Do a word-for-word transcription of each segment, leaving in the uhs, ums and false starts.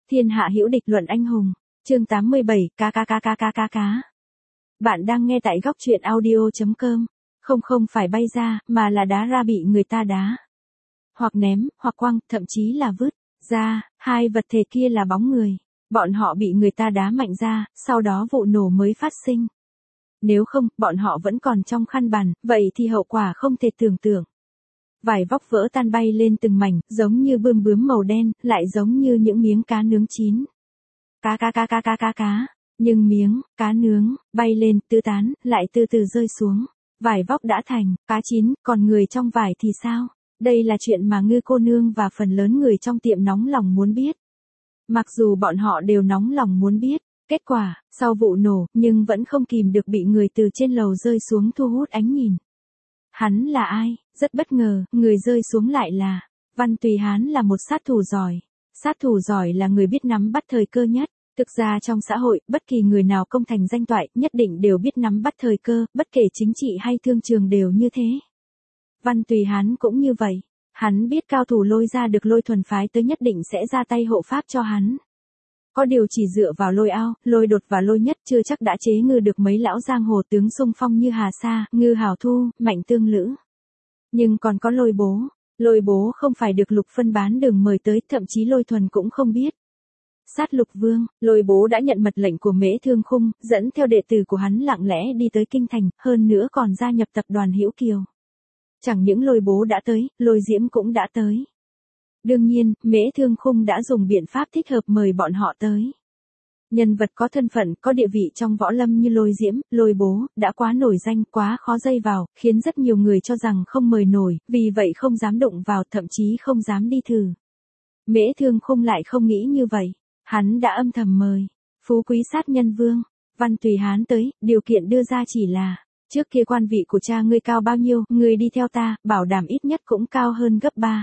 Thiên hạ hữu địch luận anh hùng. Chương tám mươi bảy, cá cá cá cá cá cá cá. Bạn đang nghe tại góc truyện audio chấm com. Không không phải bay ra, mà là đá ra bị người ta đá. Hoặc ném, hoặc quăng, thậm chí là vứt ra, hai vật thể kia là bóng người. Bọn họ bị người ta đá mạnh ra, sau đó vụ nổ mới phát sinh. Nếu không, bọn họ vẫn còn trong khăn bàn, vậy thì hậu quả không thể tưởng tượng. Vải vóc vỡ tan bay lên từng mảnh, giống như bươm bướm màu đen, lại giống như những miếng cá nướng chín. Cá cá cá cá cá cá cá. Nhưng miếng, cá nướng, bay lên, tứ tán, lại từ từ rơi xuống. Vải vóc đã thành, cá chín, còn người trong vải thì sao? Đây là chuyện mà Ngư cô nương và phần lớn người trong tiệm nóng lòng muốn biết. Mặc dù bọn họ đều nóng lòng muốn biết, kết quả, sau vụ nổ, nhưng vẫn không kìm được bị người từ trên lầu rơi xuống thu hút ánh nhìn. Hắn là ai? Rất bất ngờ, người rơi xuống lại là Văn Tùy Hán, là một sát thủ giỏi. Sát thủ giỏi là người biết nắm bắt thời cơ nhất. Thực ra trong xã hội, bất kỳ người nào công thành danh toại, nhất định đều biết nắm bắt thời cơ, bất kể chính trị hay thương trường đều như thế. Văn Tùy Hán cũng như vậy. Hắn biết cao thủ Lôi gia được Lôi Thuần phái tới nhất định sẽ ra tay hộ pháp cho hắn. Có điều chỉ dựa vào Lôi Ao, Lôi Đột và Lôi Nhất chưa chắc đã chế ngự được mấy lão giang hồ tướng xung phong như Hà Sa, Ngư Hảo Thu, Mạnh Tương Lữ. Nhưng còn có Lôi Bố. Lôi Bố không phải được Lục Phân Bán Đường mời tới, thậm chí Lôi Thuần cũng không biết. Sát Lục Vương, Lôi Bố đã nhận mật lệnh của Mễ Thương Khung, dẫn theo đệ tử của hắn lặng lẽ đi tới kinh thành, hơn nữa còn gia nhập tập đoàn Hữu Kiều. Chẳng những Lôi Bố đã tới, Lôi Diễm cũng đã tới. Đương nhiên, Mễ Thương Khung đã dùng biện pháp thích hợp mời bọn họ tới. Nhân vật có thân phận, có địa vị trong võ lâm như Lôi Diễm, Lôi Bố, đã quá nổi danh, quá khó dây vào, khiến rất nhiều người cho rằng không mời nổi, vì vậy không dám đụng vào, thậm chí không dám đi thử. Mễ Thương Khung lại không nghĩ như vậy. Hắn đã âm thầm mời Phú Quý Sát Nhân Vương Văn Tùy Hán tới, điều kiện đưa ra chỉ là, trước kia quan vị của cha ngươi cao bao nhiêu, ngươi đi theo ta, bảo đảm ít nhất cũng cao hơn gấp ba.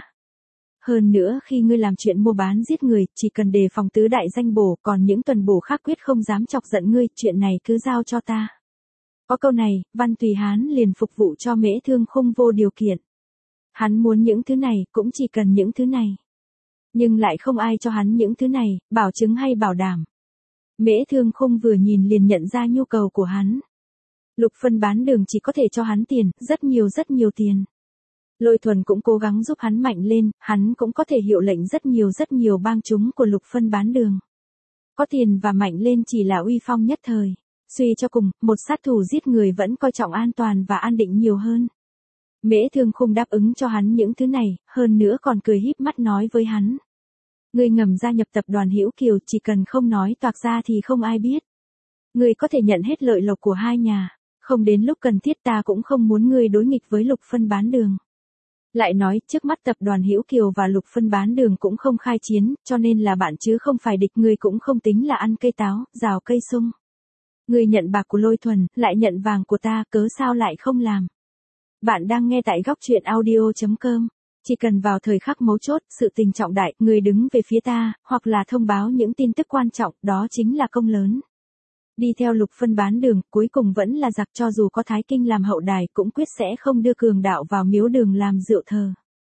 Hơn nữa khi ngươi làm chuyện mua bán giết người, chỉ cần đề phòng tứ đại danh bổ, còn những tuần bổ khác quyết không dám chọc giận ngươi, chuyện này cứ giao cho ta. Có câu này, Văn Tùy Hán liền phục vụ cho Mễ Thương Khung vô điều kiện. Hắn muốn những thứ này, cũng chỉ cần những thứ này. Nhưng lại không ai cho hắn những thứ này, bảo chứng hay bảo đảm. Mễ Thương Khung vừa nhìn liền nhận ra nhu cầu của hắn. Lục Phân Bán Đường chỉ có thể cho hắn tiền, rất nhiều rất nhiều tiền. Lôi Thuần cũng cố gắng giúp hắn mạnh lên, hắn cũng có thể hiệu lệnh rất nhiều rất nhiều bang chúng của Lục Phân Bán Đường. Có tiền và mạnh lên chỉ là uy phong nhất thời. Suy cho cùng, một sát thủ giết người vẫn coi trọng an toàn và an định nhiều hơn. Mễ Thương Khung đáp ứng cho hắn những thứ này, hơn nữa còn cười híp mắt nói với hắn. Ngươi ngầm gia nhập tập đoàn Hữu Kiều, chỉ cần không nói toạc ra thì không ai biết. Ngươi có thể nhận hết lợi lộc của hai nhà, không đến lúc cần thiết ta cũng không muốn ngươi đối nghịch với Lục Phân Bán Đường. Lại nói, trước mắt tập đoàn Hữu Kiều và Lục Phân Bán Đường cũng không khai chiến, cho nên là bạn chứ không phải địch, ngươi cũng không tính là ăn cây táo, rào cây sung. Ngươi nhận bạc của Lôi Thuần, lại nhận vàng của ta, cớ sao lại không làm? Bạn đang nghe tại góc truyện audio chấm com. Chỉ cần vào thời khắc mấu chốt, sự tình trọng đại, người đứng về phía ta, hoặc là thông báo những tin tức quan trọng, đó chính là công lớn. Đi theo Lục Phân Bán Đường, cuối cùng vẫn là giặc, cho dù có Thái Kinh làm hậu đài cũng quyết sẽ không đưa cường đạo vào miếu đường làm rượu thờ.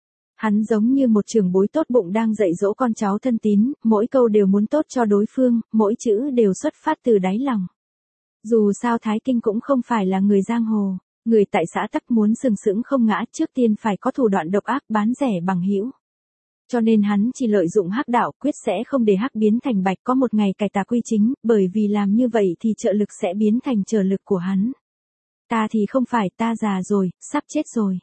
Hắn giống như một trưởng bối tốt bụng đang dạy dỗ con cháu thân tín, mỗi câu đều muốn tốt cho đối phương, mỗi chữ đều xuất phát từ đáy lòng. Dù sao Thái Kinh cũng không phải là người giang hồ. Người tại xã tắc muốn sừng sững không ngã, trước tiên phải có thủ đoạn độc ác, bán rẻ bằng hữu. Cho nên hắn chỉ lợi dụng hắc đạo, quyết sẽ không để hắc biến thành bạch, có một ngày cải tà quy chính, bởi vì làm như vậy thì trợ lực sẽ biến thành trở lực của hắn. Ta thì không phải, ta già rồi, sắp chết rồi.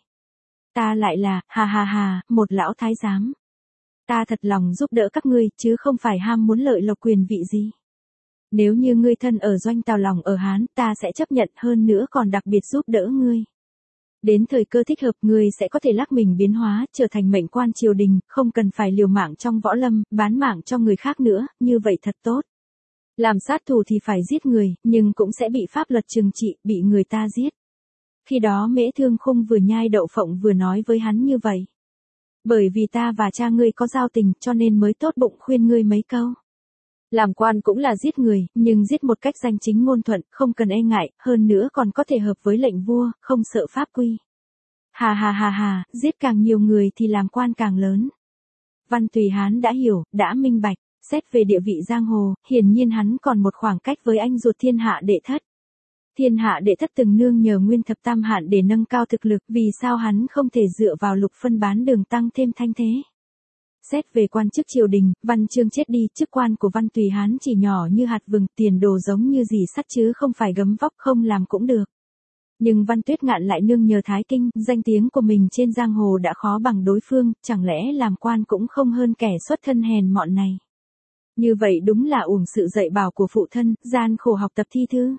Ta lại là, ha ha ha, một lão thái giám. Ta thật lòng giúp đỡ các ngươi, chứ không phải ham muốn lợi lộc quyền vị gì. Nếu như ngươi thân ở doanh tào lòng ở Hán, ta sẽ chấp nhận, hơn nữa còn đặc biệt giúp đỡ ngươi. Đến thời cơ thích hợp, ngươi sẽ có thể lắc mình biến hóa, trở thành mệnh quan triều đình, không cần phải liều mạng trong võ lâm, bán mạng cho người khác nữa, như vậy thật tốt. Làm sát thủ thì phải giết người, nhưng cũng sẽ bị pháp luật trừng trị, bị người ta giết. Khi đó Mễ Thương Khung vừa nhai đậu phộng vừa nói với hắn như vậy. Bởi vì ta và cha ngươi có giao tình, cho nên mới tốt bụng khuyên ngươi mấy câu. Làm quan cũng là giết người, nhưng giết một cách danh chính ngôn thuận, không cần e ngại, hơn nữa còn có thể hợp với lệnh vua, không sợ pháp quy. Hà hà hà hà, giết càng nhiều người thì làm quan càng lớn. Văn Tùy Hán đã hiểu, đã minh bạch, Xét về địa vị giang hồ, hiển nhiên hắn còn một khoảng cách với anh ruột thiên hạ đệ thất. Thiên hạ đệ thất từng nương nhờ nguyên thập tam hạn để nâng cao thực lực, vì sao hắn không thể dựa vào lục phân bán đường tăng thêm thanh thế. Xét về quan chức triều đình, Văn Chương chết đi, chức quan của Văn Tùy Hán chỉ nhỏ như hạt vừng, tiền đồ giống như dì sắt chứ không phải gấm vóc, không làm cũng được. Nhưng Văn Tuyết Ngạn lại nương nhờ Thái Kinh, danh tiếng của mình trên giang hồ đã khó bằng đối phương, chẳng lẽ làm quan cũng không hơn kẻ xuất thân hèn mọn này. Như vậy đúng là uổng sự dạy bảo của phụ thân, gian khổ học tập thi thư.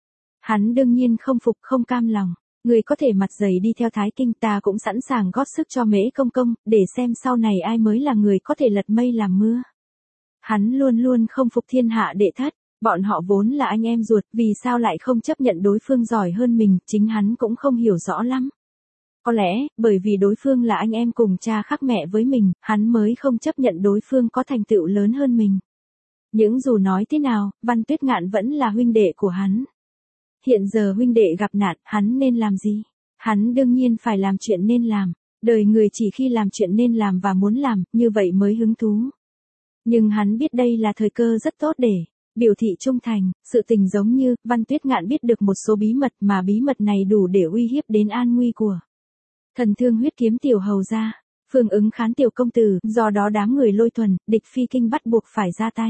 Hắn đương nhiên không phục, không cam lòng. Người có thể mặt dày đi theo Thái Kinh, ta cũng sẵn sàng góp sức cho Mễ Công Công, để xem sau này ai mới là người có thể lật mây làm mưa. Hắn luôn luôn không phục thiên hạ đệ thất, bọn họ vốn là anh em ruột, vì sao lại không chấp nhận đối phương giỏi hơn mình, chính hắn cũng không hiểu rõ lắm. Có lẽ, bởi vì đối phương là anh em cùng cha khác mẹ với mình, hắn mới không chấp nhận đối phương có thành tựu lớn hơn mình. Nhưng dù nói thế nào, Văn Tuyết Ngạn vẫn là huynh đệ của hắn. Hiện giờ huynh đệ gặp nạn, hắn nên làm gì? Hắn đương nhiên phải làm chuyện nên làm. Đời người chỉ khi làm chuyện nên làm và muốn làm, như vậy mới hứng thú. Nhưng hắn biết đây là thời cơ rất tốt để biểu thị trung thành. Sự tình giống như, Văn Tuyết Ngạn biết được một số bí mật mà bí mật này đủ để uy hiếp đến an nguy của Thần Thương huyết kiếm tiểu hầu gia, Phương Ứng khán tiểu công tử, do đó đám người Lôi Thuần, địch phi kinh bắt buộc phải ra tay.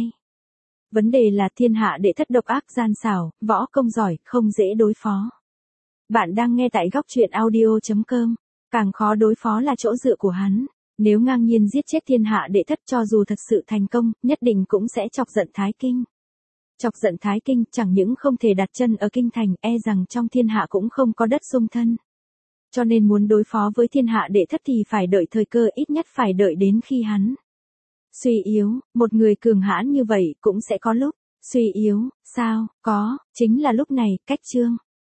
Vấn đề là thiên hạ đệ thất độc ác gian xảo, võ công giỏi, không dễ đối phó. Bạn đang nghe tại góc truyện audio chấm com. Càng khó đối phó là chỗ dựa của hắn. Nếu ngang nhiên giết chết thiên hạ đệ thất cho dù thật sự thành công, nhất định cũng sẽ chọc giận Thái Kinh. Chọc giận Thái Kinh chẳng những không thể đặt chân ở kinh thành, e rằng trong thiên hạ cũng không có đất xung thân. Cho nên muốn đối phó với thiên hạ đệ thất thì phải đợi thời cơ, ít nhất phải đợi đến khi hắn suy yếu. Một người cường hãn như vậy cũng sẽ có lúc suy yếu, sao? Có, chính là lúc này, cách chương